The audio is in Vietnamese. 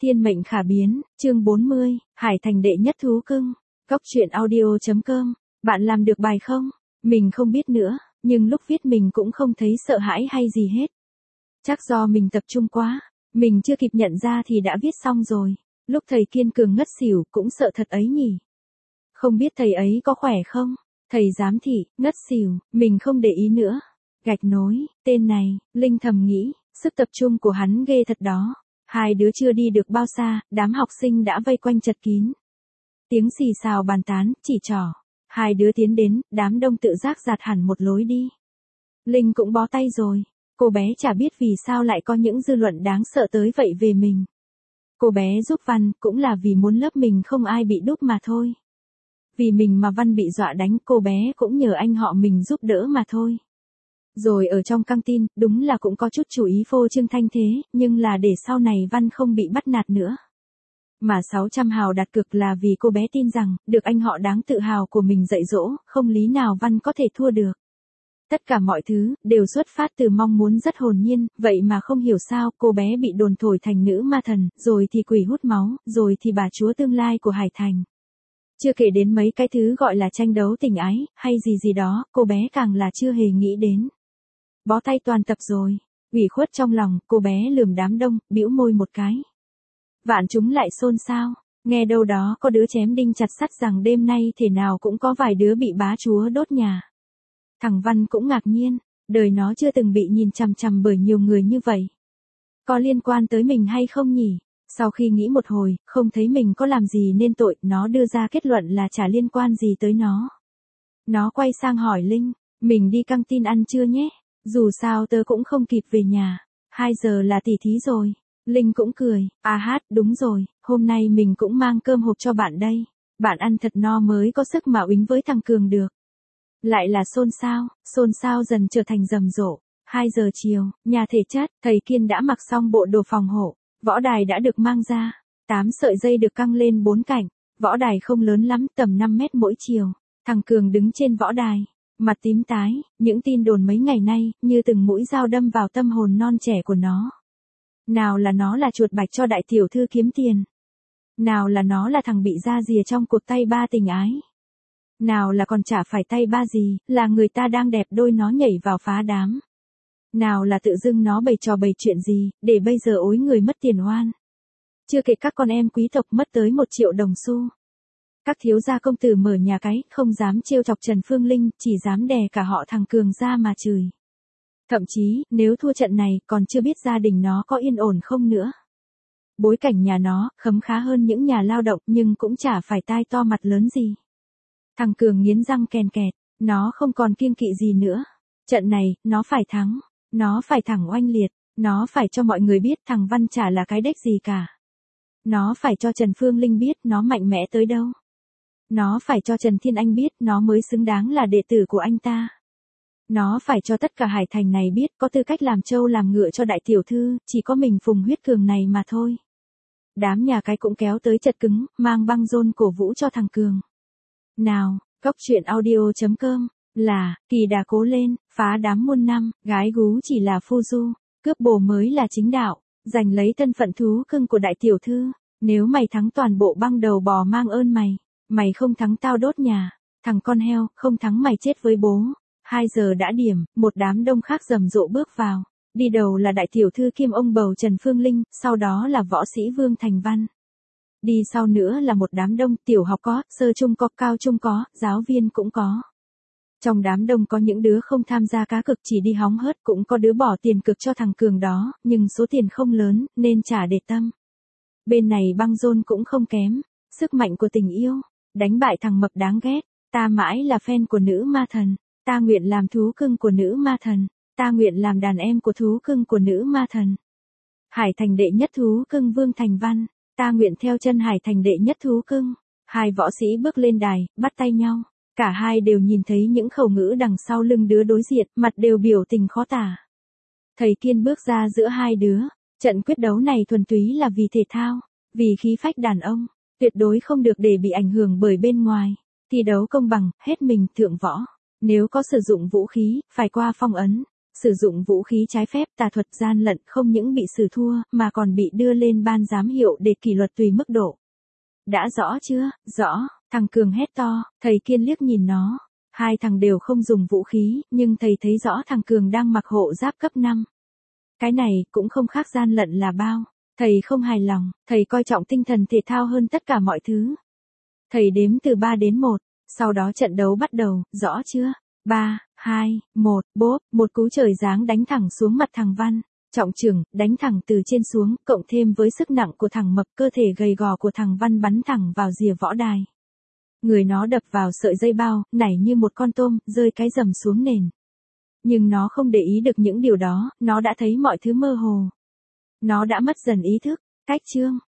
Thiên mệnh khả biến, chương 40, Hải Thành đệ nhất thú cưng. Góc truyện audio.com. Bạn làm được bài không? Mình không biết nữa, nhưng lúc viết mình cũng không thấy sợ hãi hay gì hết. Chắc do mình tập trung quá, mình chưa kịp nhận ra thì đã viết xong rồi. Lúc thầy Kiên Cường ngất xỉu cũng sợ thật ấy nhỉ. Không biết thầy ấy có khỏe không? Thầy giám thị, ngất xỉu, mình không để ý nữa. Gạch nối, tên này, Linh thầm nghĩ, sức tập trung của hắn ghê thật đó. Hai đứa chưa đi được bao xa, đám học sinh đã vây quanh chật kín. Tiếng xì xào bàn tán, chỉ trỏ. Hai đứa tiến đến, đám đông tự giác dạt hẳn một lối đi. Linh cũng bó tay rồi. Cô bé chả biết vì sao lại có những dư luận đáng sợ tới vậy về mình. Cô bé giúp Văn cũng là vì muốn lớp mình không ai bị đúp mà thôi. Vì mình mà Văn bị dọa đánh, cô bé cũng nhờ anh họ mình giúp đỡ mà thôi. Rồi ở trong căng tin, đúng là cũng có chút chủ ý phô trương thanh thế, nhưng là để sau này Văn không bị bắt nạt nữa. Mà 600 hào đặt cược là vì cô bé tin rằng, được anh họ đáng tự hào của mình dạy dỗ, không lý nào Văn có thể thua được. Tất cả mọi thứ, đều xuất phát từ mong muốn rất hồn nhiên, vậy mà không hiểu sao cô bé bị đồn thổi thành nữ ma thần, rồi thì quỷ hút máu, rồi thì bà chúa tương lai của Hải Thành. Chưa kể đến mấy cái thứ gọi là tranh đấu tình ái, hay gì gì đó, cô bé càng là chưa hề nghĩ đến. Bó tay toàn tập rồi, ủy khuất trong lòng, cô bé lườm đám đông, bĩu môi một cái. Vạn chúng lại xôn xao, nghe đâu đó có đứa chém đinh chặt sắt rằng đêm nay thể nào cũng có vài đứa bị bá chúa đốt nhà. Thằng Văn cũng ngạc nhiên, đời nó chưa từng bị nhìn chằm chằm bởi nhiều người như vậy. Có liên quan tới mình hay không nhỉ? Sau khi nghĩ một hồi, không thấy mình có làm gì nên tội, nó đưa ra kết luận là chả liên quan gì tới nó. Nó quay sang hỏi Linh, mình đi căng tin ăn trưa nhé, dù sao tớ cũng không kịp về nhà, 2 giờ là tỉ thí rồi. Linh cũng cười, đúng rồi, hôm nay mình cũng mang cơm hộp cho bạn đây, bạn ăn thật no mới có sức mà uýnh với thằng Cường được. Lại là xôn xao dần trở thành rầm rộ. 2 giờ chiều, nhà thể chất, thầy Kiên đã mặc xong bộ đồ phòng hộ, võ đài đã được mang ra, 8 sợi dây được căng lên 4 cạnh, võ đài không lớn lắm, tầm 5 mét mỗi chiều. Thằng Cường đứng trên võ đài, mặt tím tái, những tin đồn mấy ngày nay, như từng mũi dao đâm vào tâm hồn non trẻ của nó. Nào là nó là chuột bạch cho đại tiểu thư kiếm tiền. Nào là nó là thằng bị ra rìa trong cuộc tay ba tình ái. Nào là còn chả phải tay ba gì, là người ta đang đẹp đôi nó nhảy vào phá đám. Nào là tự dưng nó bày trò bày chuyện gì, để bây giờ ối người mất tiền oan. Chưa kể các con em quý tộc mất tới 1 triệu đồng xu. Các thiếu gia công tử mở nhà cái, không dám trêu chọc Trần Phương Linh, chỉ dám đè cả họ thằng Cường ra mà chửi. Thậm chí, nếu thua trận này, còn chưa biết gia đình nó có yên ổn không nữa. Bối cảnh nhà nó, khấm khá hơn những nhà lao động, nhưng cũng chả phải tai to mặt lớn gì. Thằng Cường nghiến răng kèn kẹt, nó không còn kiêng kỵ gì nữa. Trận này, nó phải thắng. Nó phải thẳng oanh liệt. Nó phải cho mọi người biết thằng Văn chả là cái đếch gì cả. Nó phải cho Trần Phương Linh biết nó mạnh mẽ tới đâu. Nó phải cho Trần Thiên Anh biết nó mới xứng đáng là đệ tử của anh ta. Nó phải cho tất cả Hải Thành này biết có tư cách làm trâu làm ngựa cho đại tiểu thư, chỉ có mình Phùng Huyết Cường này mà thôi. Đám nhà cái cũng kéo tới chật cứng, mang băng rôn cổ vũ cho thằng Cường. Nào, góc truyện audio.com, là, kỳ đà cố lên, phá đám muôn năm, gái gú chỉ là phu du, cướp bồ mới là chính đạo, giành lấy thân phận thú cưng của đại tiểu thư. Nếu mày thắng toàn bộ băng đầu bò mang ơn mày, mày không thắng tao đốt nhà, thằng con heo, không thắng mày chết với bố. 2 giờ đã điểm, một đám đông khác rầm rộ bước vào. Đi đầu là đại tiểu thư kiêm ông bầu Trần Phương Linh, sau đó là võ sĩ Vương Thành Văn. Đi sau nữa là một đám đông, tiểu học có, sơ trung có, cao trung có, giáo viên cũng có. Trong đám đông có những đứa không tham gia cá cược chỉ đi hóng hớt, cũng có đứa bỏ tiền cược cho thằng Cường đó, nhưng số tiền không lớn, nên chả để tâm. Bên này băng rôn cũng không kém, sức mạnh của tình yêu, đánh bại thằng mập đáng ghét, ta mãi là fan của nữ ma thần. Ta nguyện làm thú cưng của nữ ma thần. Ta nguyện làm đàn em của thú cưng của nữ ma thần. Hải Thành đệ nhất thú cưng Vương Thành Văn. Ta nguyện theo chân Hải Thành đệ nhất thú cưng. Hai võ sĩ bước lên đài, bắt tay nhau. Cả hai đều nhìn thấy những khẩu ngữ đằng sau lưng đứa đối diện, mặt đều biểu tình khó tả. Thầy Kiên bước ra giữa hai đứa. Trận quyết đấu này thuần túy là vì thể thao, vì khí phách đàn ông. Tuyệt đối không được để bị ảnh hưởng bởi bên ngoài. Thi đấu công bằng, hết mình thượng võ. Nếu có sử dụng vũ khí, phải qua phong ấn. Sử dụng vũ khí trái phép, tà thuật, gian lận không những bị xử thua, mà còn bị đưa lên ban giám hiệu để kỷ luật tùy mức độ. Đã rõ chưa? Rõ, thằng Cường hét to, thầy Kiên liếc nhìn nó. Hai thằng đều không dùng vũ khí, nhưng thầy thấy rõ thằng Cường đang mặc hộ giáp cấp 5. Cái này cũng không khác gian lận là bao. Thầy không hài lòng, thầy coi trọng tinh thần thể thao hơn tất cả mọi thứ. Thầy đếm từ 3 đến 1, sau đó trận đấu bắt đầu, rõ chưa? 3, 2, 1, bốp, một cú trời giáng đánh thẳng xuống mặt thằng Văn. Trọng trưởng, đánh thẳng từ trên xuống, cộng thêm với sức nặng của thằng Mập, cơ thể gầy gò của thằng Văn bắn thẳng vào rìa võ đài. Người nó đập vào sợi dây bao, nảy như một con tôm, rơi cái rầm xuống nền. Nhưng nó không để ý được những điều đó, nó đã thấy mọi thứ mơ hồ. Nó đã mất dần ý thức. Cách chương